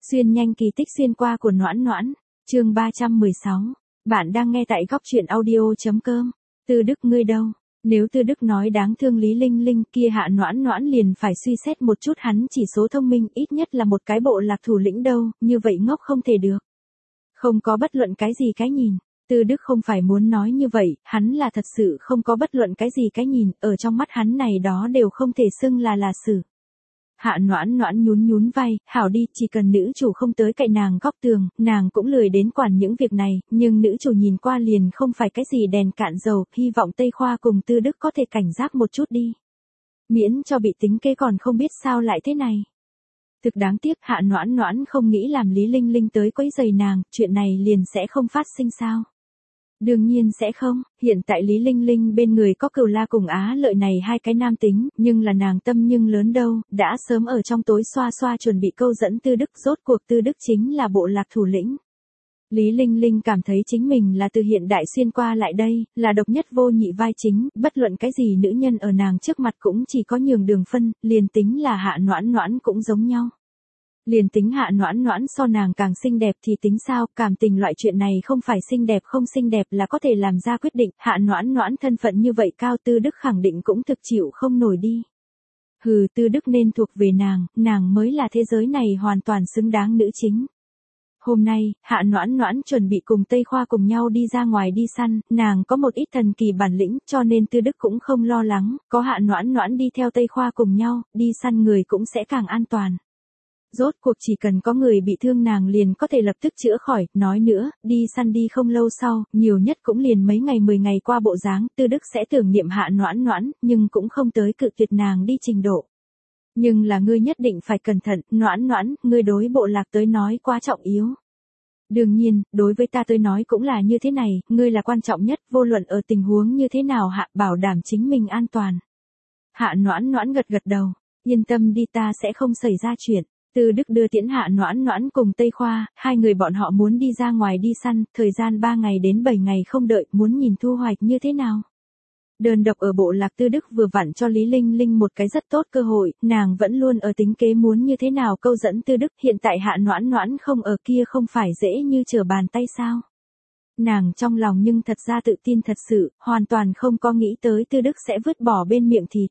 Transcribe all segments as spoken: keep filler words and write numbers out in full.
Xuyên nhanh kỳ tích xuyên qua của Noãn Noãn, chương ba trăm mười sáu. Bạn đang nghe tại góc truyện audio.com. Tư Đức ngươi đâu? Nếu Tư Đức nói đáng thương Lý Linh Linh kia Hạ Noãn Noãn liền phải suy xét một chút, hắn chỉ số thông minh ít nhất là một cái bộ lạc thủ lĩnh đâu, như vậy ngốc không thể được. Không có bất luận cái gì cái nhìn. Tư Đức không phải muốn nói như vậy, hắn là thật sự không có bất luận cái gì cái nhìn, ở trong mắt hắn này đó đều không thể xưng là là xử. Hạ Noãn Noãn nhún nhún vai, hảo đi, chỉ cần nữ chủ không tới cạnh nàng góc tường, nàng cũng lười đến quản những việc này, nhưng nữ chủ nhìn qua liền không phải cái gì đèn cạn dầu, hy vọng Tây Khoa cùng Tư Đức có thể cảnh giác một chút đi. Miễn cho bị tính kế còn không biết sao lại thế này. Thực đáng tiếc, Hạ Noãn Noãn không nghĩ làm Lý Linh Linh tới quấy rầy nàng, chuyện này liền sẽ không phát sinh sao? Đương nhiên sẽ không, hiện tại Lý Linh Linh bên người có Cửu La cùng Á Lợi này hai cái nam tính, nhưng là nàng tâm nhưng lớn đâu, đã sớm ở trong tối xoa xoa chuẩn bị câu dẫn Tư Đức, rốt cuộc Tư Đức chính là bộ lạc thủ lĩnh. Lý Linh Linh cảm thấy chính mình là từ hiện đại xuyên qua lại đây, là độc nhất vô nhị vai chính, bất luận cái gì nữ nhân ở nàng trước mặt cũng chỉ có nhường đường phân, liền tính là Hạ Noãn Noãn cũng giống nhau. Liền tính Hạ Noãn Noãn so nàng càng xinh đẹp thì tính sao, cảm tình loại chuyện này không phải xinh đẹp không xinh đẹp là có thể làm ra quyết định, Hạ Noãn Noãn thân phận như vậy cao, Tư Đức khẳng định cũng thực chịu không nổi đi. Hừ, Tư Đức nên thuộc về nàng, nàng mới là thế giới này hoàn toàn xứng đáng nữ chính. Hôm nay, Hạ Noãn Noãn chuẩn bị cùng Tây Khoa cùng nhau đi ra ngoài đi săn, nàng có một ít thần kỳ bản lĩnh, cho nên Tư Đức cũng không lo lắng, có Hạ Noãn Noãn đi theo Tây Khoa cùng nhau, đi săn người cũng sẽ càng an toàn. Rốt cuộc chỉ cần có người bị thương nàng liền có thể lập tức chữa khỏi, nói nữa, đi săn đi không lâu sau, nhiều nhất cũng liền mấy ngày mười ngày qua bộ dáng, Tư Đức sẽ tưởng niệm Hạ Noãn Noãn, nhưng cũng không tới cự tuyệt nàng đi trình độ. Nhưng là ngươi nhất định phải cẩn thận, Noãn Noãn, ngươi đối bộ lạc tới nói quá trọng yếu. Đương nhiên, đối với ta tới nói cũng là như thế này, ngươi là quan trọng nhất, vô luận ở tình huống như thế nào Hạ bảo đảm chính mình an toàn. Hạ Noãn Noãn gật gật đầu, yên tâm đi, ta sẽ không xảy ra chuyện. Tư Đức đưa tiễn Hạ Noãn Noãn cùng Tây Khoa, hai người bọn họ muốn đi ra ngoài đi săn, thời gian ba ngày đến bảy ngày không đợi, muốn nhìn thu hoạch như thế nào. Đơn độc ở bộ lạc Tư Đức vừa vặn cho Lý Linh Linh một cái rất tốt cơ hội, nàng vẫn luôn ở tính kế muốn như thế nào câu dẫn Tư Đức, hiện tại Hạ Noãn Noãn không ở kia không phải dễ như trở bàn tay sao. Nàng trong lòng nhưng thật ra tự tin thật sự, hoàn toàn không có nghĩ tới Tư Đức sẽ vứt bỏ bên miệng thịt.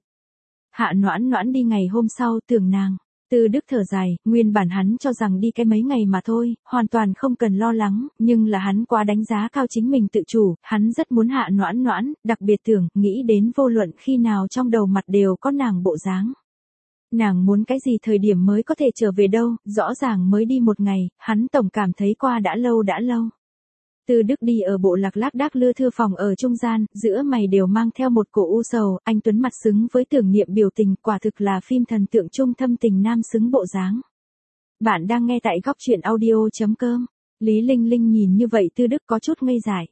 Hạ Noãn Noãn đi ngày hôm sau tưởng nàng. Tư Đức thở dài, nguyên bản hắn cho rằng đi cái mấy ngày mà thôi, hoàn toàn không cần lo lắng, nhưng là hắn quá đánh giá cao chính mình tự chủ, hắn rất muốn Hạ Noãn Noãn, đặc biệt tưởng, nghĩ đến vô luận khi nào trong đầu mặt đều có nàng bộ dáng. Nàng muốn cái gì thời điểm mới có thể trở về đâu, rõ ràng mới đi một ngày, hắn tổng cảm thấy qua đã lâu đã lâu. Tư Đức đi ở bộ lạc lác đác lưa thưa phòng ở trung gian, giữa mày đều mang theo một cổ u sầu, anh tuấn mặt xứng với tưởng niệm biểu tình, quả thực là phim thần tượng trung thâm tình nam xứng bộ dáng. Bạn đang nghe tại góc truyện audio.com. Lý Linh Linh nhìn như vậy Tư Đức có chút ngây dại.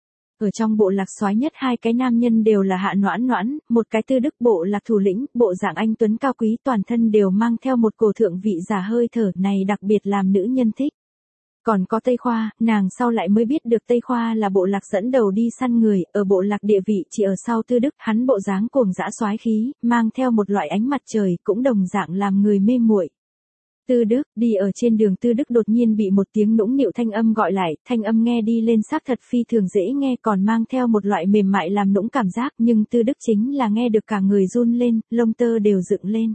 Ở trong bộ lạc soái nhất hai cái nam nhân đều là Hạ Noãn Noãn, một cái Tư Đức bộ lạc thủ lĩnh, bộ dạng anh tuấn cao quý, toàn thân đều mang theo một cổ thượng vị giả hơi thở, này đặc biệt làm nữ nhân thích. Còn có Tây Khoa, nàng sau lại mới biết được Tây Khoa là bộ lạc dẫn đầu đi săn người, ở bộ lạc địa vị chỉ ở sau Tư Đức, hắn bộ dáng cuồng dã soái khí, mang theo một loại ánh mặt trời, cũng đồng dạng làm người mê muội. Tư Đức, đi ở trên đường Tư Đức đột nhiên bị một tiếng nũng nịu thanh âm gọi lại, thanh âm nghe đi lên xác thật phi thường dễ nghe, còn mang theo một loại mềm mại làm nũng cảm giác, nhưng Tư Đức chính là nghe được cả người run lên, lông tơ đều dựng lên.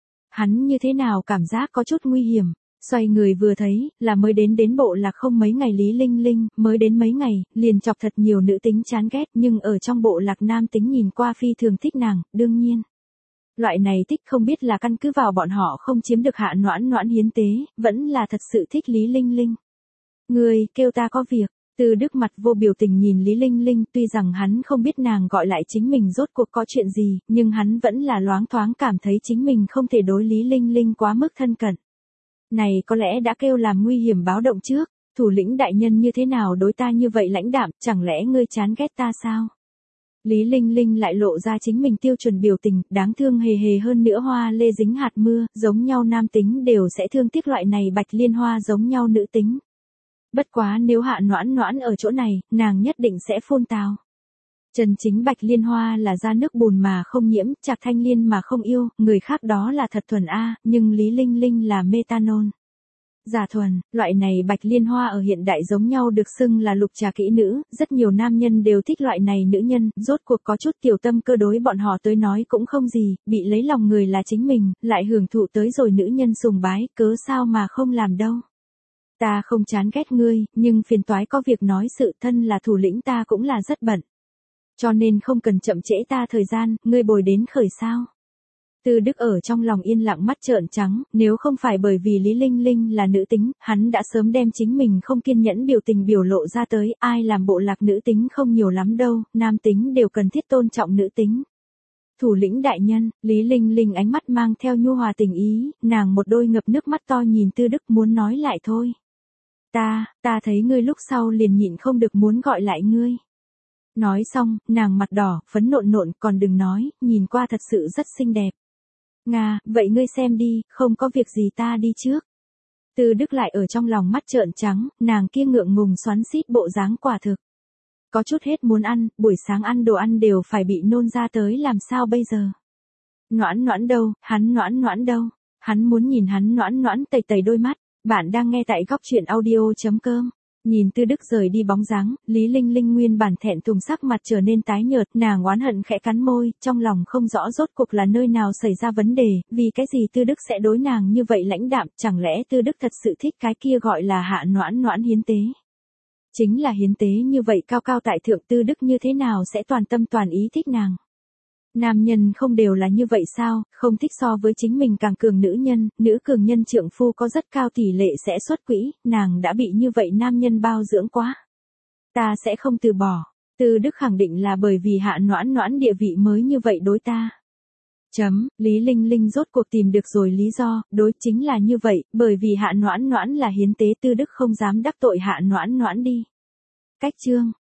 Hắn như thế nào cảm giác có chút nguy hiểm. Xoay người vừa thấy, là mới đến đến bộ lạc không mấy ngày Lý Linh Linh, mới đến mấy ngày, liền chọc thật nhiều nữ tính chán ghét, nhưng ở trong bộ lạc nam tính nhìn qua phi thường thích nàng, đương nhiên. Loại này thích không biết là căn cứ vào bọn họ không chiếm được Hạ Noãn Noãn hiến tế, vẫn là thật sự thích Lý Linh Linh. Người, kêu ta có việc. Tư Đức mặt vô biểu tình nhìn Lý Linh Linh, tuy rằng hắn không biết nàng gọi lại chính mình rốt cuộc có chuyện gì, nhưng hắn vẫn là loáng thoáng cảm thấy chính mình không thể đối Lý Linh Linh quá mức thân cận. Này có lẽ đã kêu làm nguy hiểm báo động trước, thủ lĩnh đại nhân như thế nào đối ta như vậy lãnh đạm, chẳng lẽ ngươi chán ghét ta sao? Lý Linh Linh lại lộ ra chính mình tiêu chuẩn biểu tình, đáng thương hề hề hơn nữa hoa lê dính hạt mưa, giống nhau nam tính đều sẽ thương tiếc loại này bạch liên hoa giống nhau nữ tính. Bất quá nếu Hạ Noãn Noãn ở chỗ này, nàng nhất định sẽ phun tào. Chân chính bạch liên hoa là ra nước bùn mà không nhiễm, Trạc Thanh Liên mà không yêu, người khác đó là thật thuần A, nhưng Lý Linh Linh là methanol. Giả thuần, loại này bạch liên hoa ở hiện đại giống nhau được xưng là lục trà kỹ nữ, rất nhiều nam nhân đều thích loại này nữ nhân, rốt cuộc có chút tiểu tâm cơ đối bọn họ tới nói cũng không gì, bị lấy lòng người là chính mình, lại hưởng thụ tới rồi nữ nhân sùng bái, cớ sao mà không làm đâu. Ta không chán ghét ngươi, nhưng phiền toái có việc nói sự thân là thủ lĩnh ta cũng là rất bận. Cho nên không cần chậm trễ ta thời gian, ngươi bồi đến khởi sao. Tư Đức ở trong lòng yên lặng mắt trợn trắng, nếu không phải bởi vì Lý Linh Linh là nữ tính, hắn đã sớm đem chính mình không kiên nhẫn biểu tình biểu lộ ra tới, ai làm bộ lạc nữ tính không nhiều lắm đâu, nam tính đều cần thiết tôn trọng nữ tính. Thủ lĩnh đại nhân, Lý Linh Linh ánh mắt mang theo nhu hòa tình ý, nàng một đôi ngập nước mắt to nhìn Tư Đức muốn nói lại thôi. Ta, ta thấy ngươi lúc sau liền nhịn không được muốn gọi lại ngươi. Nói xong, nàng mặt đỏ, phấn nộn nộn, còn đừng nói, nhìn qua thật sự rất xinh đẹp. Nga, vậy ngươi xem đi, không có việc gì ta đi trước. Tư Đức lại ở trong lòng mắt trợn trắng, nàng kia ngượng ngùng xoắn xít bộ dáng quả thực. Có chút hết muốn ăn, buổi sáng ăn đồ ăn đều phải bị nôn ra tới làm sao bây giờ. Noãn noãn đâu, hắn noãn noãn đâu, hắn muốn nhìn hắn noãn noãn tẩy tẩy đôi mắt, bạn đang nghe tại góc truyện audio.com. Nhìn Tư Đức rời đi bóng dáng, Lý Linh Linh nguyên bản thẹn thùng sắc mặt trở nên tái nhợt, nàng oán hận khẽ cắn môi, trong lòng không rõ rốt cuộc là nơi nào xảy ra vấn đề, vì cái gì Tư Đức sẽ đối nàng như vậy lãnh đạm, chẳng lẽ Tư Đức thật sự thích cái kia gọi là hạ noãn noãn hiến tế. Chính là hiến tế như vậy cao cao tại thượng Tư Đức như thế nào sẽ toàn tâm toàn ý thích nàng. Nam nhân không đều là như vậy sao, không thích so với chính mình càng cường nữ nhân, nữ cường nhân trượng phu có rất cao tỷ lệ sẽ xuất quỹ, nàng đã bị như vậy nam nhân bao dưỡng quá. Ta sẽ không từ bỏ, Tư Đức khẳng định là bởi vì hạ noãn noãn địa vị mới như vậy đối ta. Chấm, Lý Linh Linh rốt cuộc tìm được rồi lý do, đối chính là như vậy, bởi vì hạ noãn noãn là hiến tế Tư Đức không dám đắc tội hạ noãn noãn đi. Cách chương.